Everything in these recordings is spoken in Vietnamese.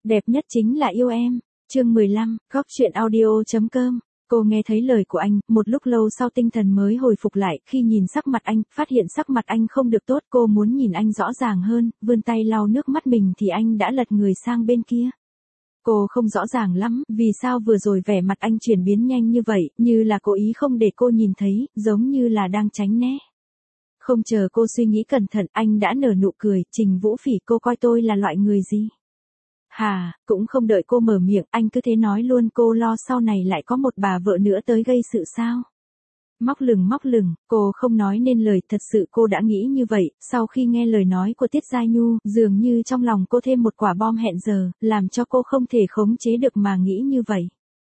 Đẹp nhất chính là yêu em. Chương 15, góc truyện audio.com. Cô nghe thấy lời của anh, một lúc lâu sau tinh thần mới hồi phục lại, khi nhìn sắc mặt anh, phát hiện sắc mặt anh không được tốt, cô muốn nhìn anh rõ ràng hơn, vươn tay lau nước mắt mình thì anh đã lật người sang bên kia. Cô không rõ ràng lắm, vì sao vừa rồi vẻ mặt anh chuyển biến nhanh như vậy, như là cố ý không để cô nhìn thấy, giống như là đang tránh né. Không chờ cô suy nghĩ cẩn thận, anh đã nở nụ cười, Trình Vũ Phỉ, cô coi tôi là loại người gì? Hà, cũng không đợi cô mở miệng, anh cứ thế nói luôn, cô lo sau này lại có một bà vợ nữa tới gây sự sao? Móc lửng, cô không nói nên lời, thật sự cô đã nghĩ như vậy, sau khi nghe lời nói của Tiết Giai Nhu, dường như trong lòng cô thêm một quả bom hẹn giờ, làm cho cô không thể khống chế được mà nghĩ như vậy.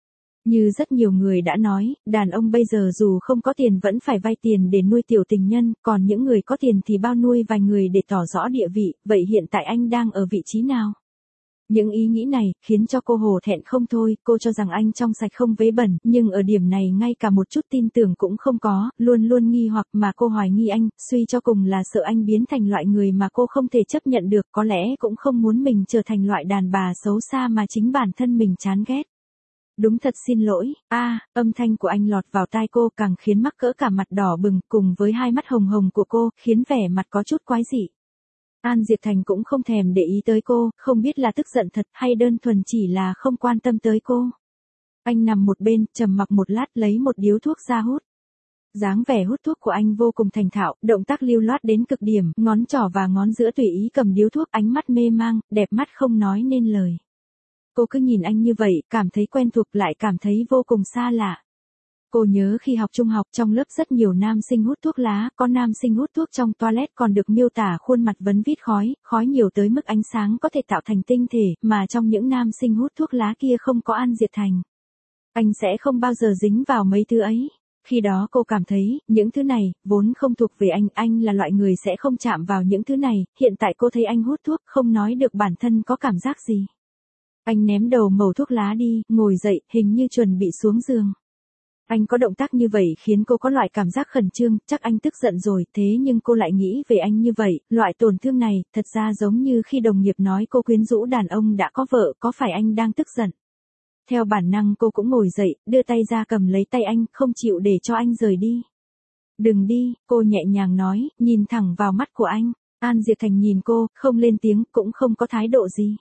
Như rất nhiều người đã nói, đàn ông bây giờ dù không có tiền vẫn phải vay tiền để nuôi tiểu tình nhân, còn những người có tiền thì bao nuôi vài người để tỏ rõ địa vị, vậy hiện tại anh đang ở vị trí nào? Những ý nghĩ này, khiến cho cô hổ thẹn không thôi, cô cho rằng anh trong sạch không vế bẩn, nhưng ở điểm này ngay cả một chút tin tưởng cũng không có, luôn luôn nghi hoặc mà cô hoài nghi anh, suy cho cùng là sợ anh biến thành loại người mà cô không thể chấp nhận được, có lẽ cũng không muốn mình trở thành loại đàn bà xấu xa mà chính bản thân mình chán ghét. Đúng thật xin lỗi, âm thanh của anh lọt vào tai cô càng khiến mắc cỡ cả mặt đỏ bừng, cùng với hai mắt hồng hồng của cô, khiến vẻ mặt có chút quái dị. An Diệp Thành cũng không thèm để ý tới cô, không biết là tức giận thật hay đơn thuần chỉ là không quan tâm tới cô. Anh nằm một bên, trầm mặc một lát lấy một điếu thuốc ra hút. Dáng vẻ hút thuốc của anh vô cùng thành thạo, động tác lưu loát đến cực điểm, ngón trỏ và ngón giữa tùy ý cầm điếu thuốc, ánh mắt mê mang, đẹp mắt không nói nên lời. Cô cứ nhìn anh như vậy, cảm thấy quen thuộc lại cảm thấy vô cùng xa lạ. Cô nhớ khi học trung học trong lớp rất nhiều nam sinh hút thuốc lá, có nam sinh hút thuốc trong toilet còn được miêu tả khuôn mặt vấn vít khói, khói nhiều tới mức ánh sáng có thể tạo thành tinh thể, mà trong những nam sinh hút thuốc lá kia không có An Diệp Thành. Anh sẽ không bao giờ dính vào mấy thứ ấy. Khi đó cô cảm thấy, những thứ này, vốn không thuộc về anh là loại người sẽ không chạm vào những thứ này, hiện tại cô thấy anh hút thuốc, không nói được bản thân có cảm giác gì. Anh ném đầu mẩu thuốc lá đi, ngồi dậy, hình như chuẩn bị xuống giường. Anh có động tác như vậy khiến cô có loại cảm giác khẩn trương, chắc anh tức giận rồi, thế nhưng cô lại nghĩ về anh như vậy, loại tổn thương này, thật ra giống như khi đồng nghiệp nói cô quyến rũ đàn ông đã có vợ, có phải anh đang tức giận? Theo bản năng cô cũng ngồi dậy, đưa tay ra cầm lấy tay anh, không chịu để cho anh rời đi. Đừng đi, cô nhẹ nhàng nói, nhìn thẳng vào mắt của anh. An Diệp Thành nhìn cô, không lên tiếng, cũng không có thái độ gì.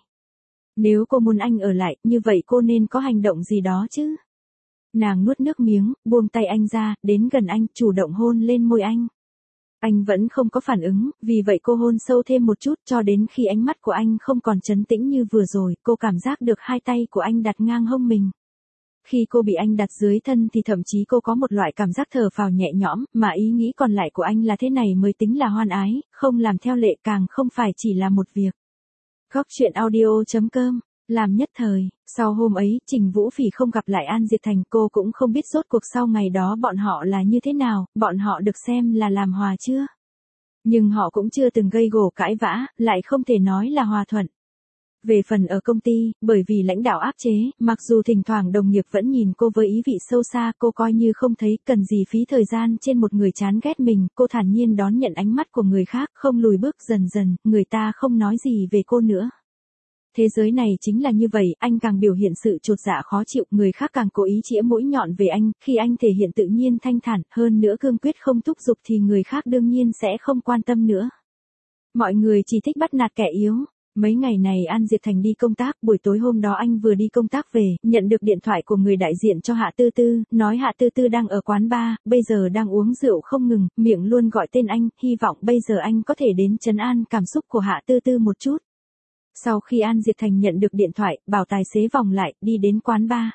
Nếu cô muốn anh ở lại, như vậy cô nên có hành động gì đó chứ? Nàng nuốt nước miếng, buông tay anh ra, đến gần anh, chủ động hôn lên môi anh. Anh vẫn không có phản ứng, vì vậy cô hôn sâu thêm một chút cho đến khi ánh mắt của anh không còn trấn tĩnh như vừa rồi, cô cảm giác được hai tay của anh đặt ngang hông mình. Khi cô bị anh đặt dưới thân thì thậm chí cô có một loại cảm giác thở phào nhẹ nhõm, mà ý nghĩ còn lại của anh là thế này mới tính là hoan ái, không làm theo lệ càng không phải chỉ là một việc. Góc truyện audio.com. Làm nhất thời, sau hôm ấy, Trình Vũ Phỉ không gặp lại An Diệp Thành, cô cũng không biết rốt cuộc sau ngày đó bọn họ là như thế nào, bọn họ được xem là làm hòa chưa. Nhưng họ cũng chưa từng gây gổ cãi vã, lại không thể nói là hòa thuận. Về phần ở công ty, bởi vì lãnh đạo áp chế, mặc dù thỉnh thoảng đồng nghiệp vẫn nhìn cô với ý vị sâu xa, cô coi như không thấy, cần gì phí thời gian trên một người chán ghét mình, cô thản nhiên đón nhận ánh mắt của người khác, không lùi bước, dần dần, người ta không nói gì về cô nữa. Thế giới này chính là như vậy, anh càng biểu hiện sự chột dạ khó chịu, người khác càng cố ý chĩa mũi nhọn về anh, khi anh thể hiện tự nhiên thanh thản, hơn nữa cương quyết không thúc giục thì người khác đương nhiên sẽ không quan tâm nữa. Mọi người chỉ thích bắt nạt kẻ yếu. Mấy ngày này An Diệp Thành đi công tác, buổi tối hôm đó anh vừa đi công tác về, nhận được điện thoại của người đại diện cho Hạ Tư Tư, nói Hạ Tư Tư đang ở quán bar, bây giờ đang uống rượu không ngừng, miệng luôn gọi tên anh, hy vọng bây giờ anh có thể đến trấn an cảm xúc của Hạ Tư Tư một chút. Sau khi An Diệp Thành nhận được điện thoại, bảo tài xế vòng lại, đi đến quán bar.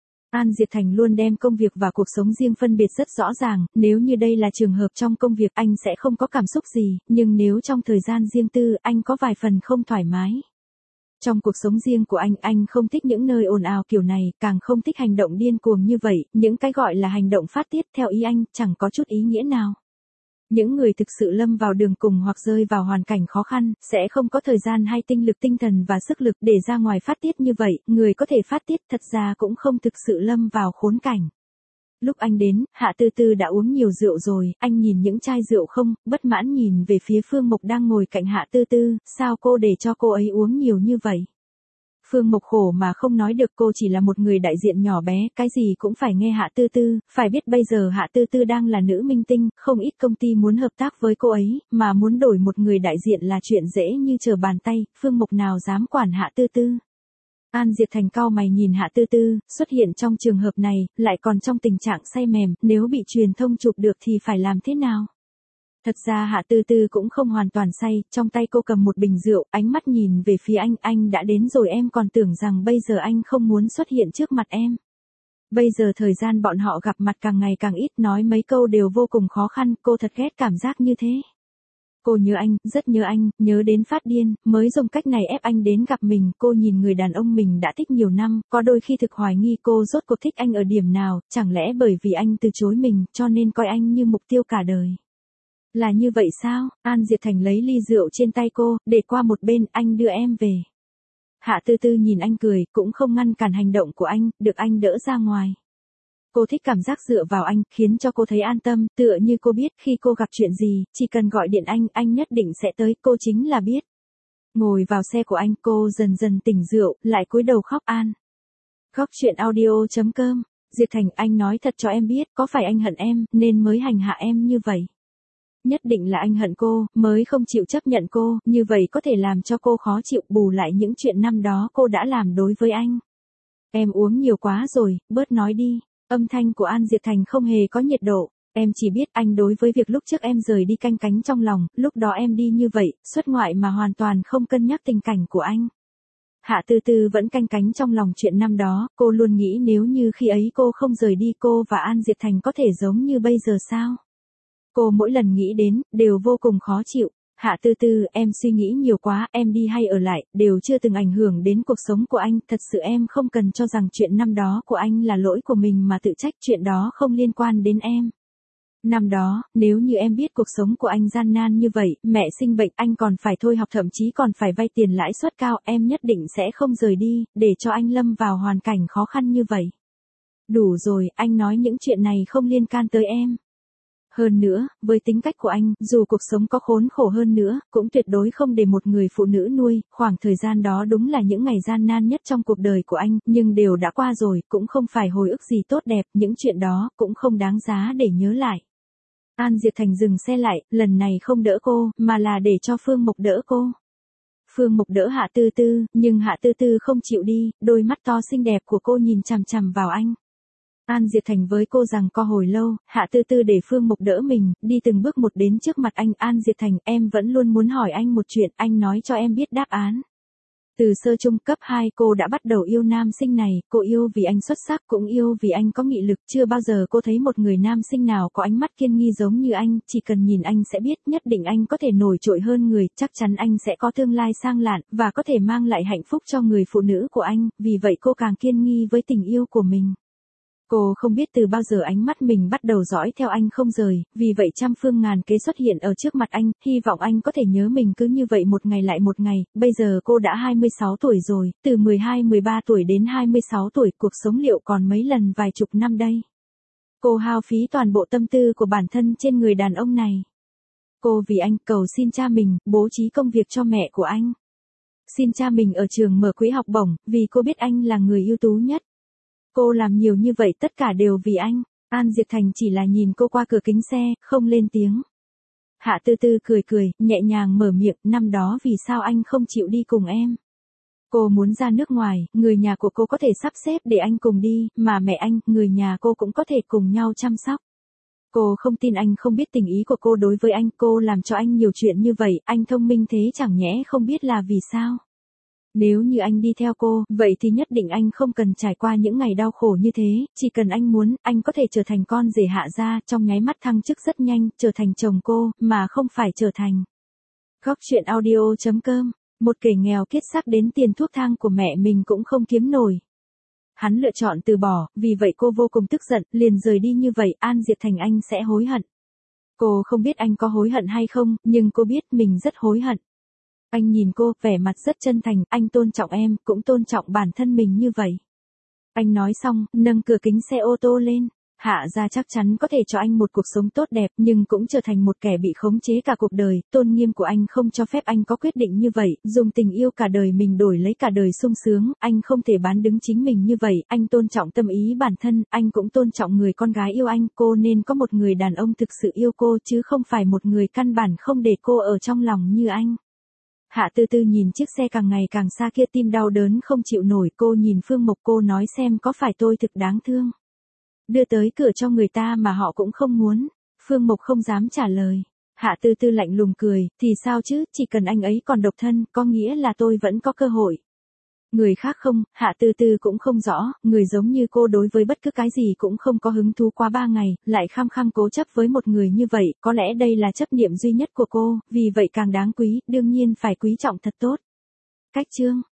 An Diệp Thành luôn đem công việc và cuộc sống riêng phân biệt rất rõ ràng, nếu như đây là trường hợp trong công việc anh sẽ không có cảm xúc gì, nhưng nếu trong thời gian riêng tư anh có vài phần không thoải mái. Trong cuộc sống riêng của anh không thích những nơi ồn ào kiểu này, càng không thích hành động điên cuồng như vậy, những cái gọi là hành động phát tiết theo ý anh, chẳng có chút ý nghĩa nào. Những người thực sự lâm vào đường cùng hoặc rơi vào hoàn cảnh khó khăn, sẽ không có thời gian hay tinh lực tinh thần và sức lực để ra ngoài phát tiết như vậy, người có thể phát tiết thật ra cũng không thực sự lâm vào khốn cảnh. Lúc anh đến, Hạ Tư Tư đã uống nhiều rượu rồi, anh nhìn những chai rượu không, bất mãn nhìn về phía Phương Mộc đang ngồi cạnh Hạ Tư Tư, sao cô để cho cô ấy uống nhiều như vậy? Phương Mộc khổ mà không nói được, cô chỉ là một người đại diện nhỏ bé, cái gì cũng phải nghe Hạ Tư Tư, phải biết bây giờ Hạ Tư Tư đang là nữ minh tinh, không ít công ty muốn hợp tác với cô ấy, mà muốn đổi một người đại diện là chuyện dễ như trở bàn tay, Phương Mộc nào dám quản Hạ Tư Tư. An Diệp Thành cau mày nhìn Hạ Tư Tư, xuất hiện trong trường hợp này, lại còn trong tình trạng say mềm, nếu bị truyền thông chụp được thì phải làm thế nào? Thật ra Hạ Tư Tư cũng không hoàn toàn say, trong tay cô cầm một bình rượu, ánh mắt nhìn về phía anh đã đến rồi, em còn tưởng rằng bây giờ anh không muốn xuất hiện trước mặt em. Bây giờ thời gian bọn họ gặp mặt càng ngày càng ít, nói mấy câu đều vô cùng khó khăn, cô thật ghét cảm giác như thế. Cô nhớ anh, rất nhớ anh, nhớ đến phát điên, mới dùng cách này ép anh đến gặp mình, cô nhìn người đàn ông mình đã thích nhiều năm, có đôi khi thực hoài nghi cô rốt cuộc thích anh ở điểm nào, chẳng lẽ bởi vì anh từ chối mình, cho nên coi anh như mục tiêu cả đời. Là như vậy sao? An Diệp Thành lấy ly rượu trên tay cô, để qua một bên, anh đưa em về. Hạ Tư Tư nhìn anh cười, cũng không ngăn cản hành động của anh, được anh đỡ ra ngoài. Cô thích cảm giác dựa vào anh, khiến cho cô thấy an tâm, tựa như cô biết khi cô gặp chuyện gì, chỉ cần gọi điện anh nhất định sẽ tới, cô chính là biết. Ngồi vào xe của anh, cô dần dần tỉnh rượu, lại cúi đầu khóc an. Khóc chuyện audio.com, Diệp Thành, anh nói thật cho em biết, có phải anh hận em, nên mới hành hạ em như vậy? Nhất định là anh hận cô, mới không chịu chấp nhận cô, như vậy có thể làm cho cô khó chịu, bù lại những chuyện năm đó cô đã làm đối với anh. Em uống nhiều quá rồi, bớt nói đi. Âm thanh của An Diệp Thành không hề có nhiệt độ. Em chỉ biết anh đối với việc lúc trước em rời đi canh cánh trong lòng, lúc đó em đi như vậy, xuất ngoại mà hoàn toàn không cân nhắc tình cảnh của anh. Hạ Tư Tư vẫn canh cánh trong lòng chuyện năm đó, cô luôn nghĩ nếu như khi ấy cô không rời đi, cô và An Diệp Thành có thể giống như bây giờ sao? Cô mỗi lần nghĩ đến, đều vô cùng khó chịu. Hạ Tư Tư, em suy nghĩ nhiều quá, em đi hay ở lại, đều chưa từng ảnh hưởng đến cuộc sống của anh, thật sự em không cần cho rằng chuyện năm đó của anh là lỗi của mình mà tự trách, chuyện đó không liên quan đến em. Năm đó, nếu như em biết cuộc sống của anh gian nan như vậy, mẹ sinh bệnh, anh còn phải thôi học, thậm chí còn phải vay tiền lãi suất cao, em nhất định sẽ không rời đi, để cho anh lâm vào hoàn cảnh khó khăn như vậy. Đủ rồi, anh nói những chuyện này không liên can tới em. Hơn nữa, với tính cách của anh, dù cuộc sống có khốn khổ hơn nữa, cũng tuyệt đối không để một người phụ nữ nuôi, khoảng thời gian đó đúng là những ngày gian nan nhất trong cuộc đời của anh, nhưng đều đã qua rồi, cũng không phải hồi ức gì tốt đẹp, những chuyện đó cũng không đáng giá để nhớ lại. An Diệp Thành dừng xe lại, lần này không đỡ cô, mà là để cho Phương Mộc đỡ cô. Phương Mộc đỡ Hạ Tư Tư, nhưng Hạ Tư Tư không chịu đi, đôi mắt to xinh đẹp của cô nhìn chằm chằm vào anh. An Diệp Thành với cô rằng co hồi lâu, Hạ Tư Tư để Phương Mộc đỡ mình, đi từng bước một đến trước mặt anh. An Diệp Thành, em vẫn luôn muốn hỏi anh một chuyện, anh nói cho em biết đáp án. Từ sơ trung cấp 2 cô đã bắt đầu yêu nam sinh này, cô yêu vì anh xuất sắc, cũng yêu vì anh có nghị lực, chưa bao giờ cô thấy một người nam sinh nào có ánh mắt kiên nghi giống như anh, chỉ cần nhìn anh sẽ biết, nhất định anh có thể nổi trội hơn người, chắc chắn anh sẽ có tương lai sang lạn, và có thể mang lại hạnh phúc cho người phụ nữ của anh, vì vậy cô càng kiên nghi với tình yêu của mình. Cô không biết từ bao giờ ánh mắt mình bắt đầu dõi theo anh không rời, vì vậy trăm phương ngàn kế xuất hiện ở trước mặt anh, hy vọng anh có thể nhớ mình cứ như vậy một ngày lại một ngày. Bây giờ cô đã 26 tuổi rồi, từ 12-13 tuổi đến 26 tuổi, cuộc sống liệu còn mấy lần vài chục năm đây? Cô hao phí toàn bộ tâm tư của bản thân trên người đàn ông này. Cô vì anh cầu xin cha mình, bố trí công việc cho mẹ của anh. Xin cha mình ở trường mở quỹ học bổng, vì cô biết anh là người ưu tú nhất. Cô làm nhiều như vậy tất cả đều vì anh. An Diệp Thành chỉ là nhìn cô qua cửa kính xe, không lên tiếng. Hạ Tư Tư cười cười, nhẹ nhàng mở miệng, năm đó vì sao anh không chịu đi cùng em? Cô muốn ra nước ngoài, người nhà của cô có thể sắp xếp để anh cùng đi, mà mẹ anh, người nhà cô cũng có thể cùng nhau chăm sóc. Cô không tin anh không biết tình ý của cô đối với anh, cô làm cho anh nhiều chuyện như vậy, anh thông minh thế chẳng nhẽ không biết là vì sao? Nếu như anh đi theo cô, vậy thì nhất định anh không cần trải qua những ngày đau khổ như thế, chỉ cần anh muốn, anh có thể trở thành con rể Hạ gia, trong nháy mắt thăng chức rất nhanh, trở thành chồng cô, mà không phải trở thành. Góc chuyện audio.com, một kẻ nghèo kiết xác đến tiền thuốc thang của mẹ mình cũng không kiếm nổi. Hắn lựa chọn từ bỏ, vì vậy cô vô cùng tức giận, liền rời đi như vậy, An Diệp Thành anh sẽ hối hận. Cô không biết anh có hối hận hay không, nhưng cô biết mình rất hối hận. Anh nhìn cô, vẻ mặt rất chân thành, anh tôn trọng em, cũng tôn trọng bản thân mình như vậy. Anh nói xong, nâng cửa kính xe ô tô lên. Hạ gia chắc chắn có thể cho anh một cuộc sống tốt đẹp, nhưng cũng trở thành một kẻ bị khống chế cả cuộc đời, tôn nghiêm của anh không cho phép anh có quyết định như vậy, dùng tình yêu cả đời mình đổi lấy cả đời sung sướng, anh không thể bán đứng chính mình như vậy, anh tôn trọng tâm ý bản thân, anh cũng tôn trọng người con gái yêu anh, cô nên có một người đàn ông thực sự yêu cô chứ không phải một người căn bản không để cô ở trong lòng như anh. Hạ Tư Tư nhìn chiếc xe càng ngày càng xa kia, tim đau đớn không chịu nổi, cô nhìn Phương Mộc, cô nói xem có phải tôi thực đáng thương. Đưa tới cửa cho người ta mà họ cũng không muốn. Phương Mộc không dám trả lời. Hạ Tư Tư lạnh lùng cười, thì sao chứ, chỉ cần anh ấy còn độc thân, có nghĩa là tôi vẫn có cơ hội. Người khác không, Hạ Tư Tư cũng không rõ, người giống như cô đối với bất cứ cái gì cũng không có hứng thú qua 3 ngày, lại khăng khăng cố chấp với một người như vậy, có lẽ đây là chấp niệm duy nhất của cô, vì vậy càng đáng quý, đương nhiên phải quý trọng thật tốt. Cách chương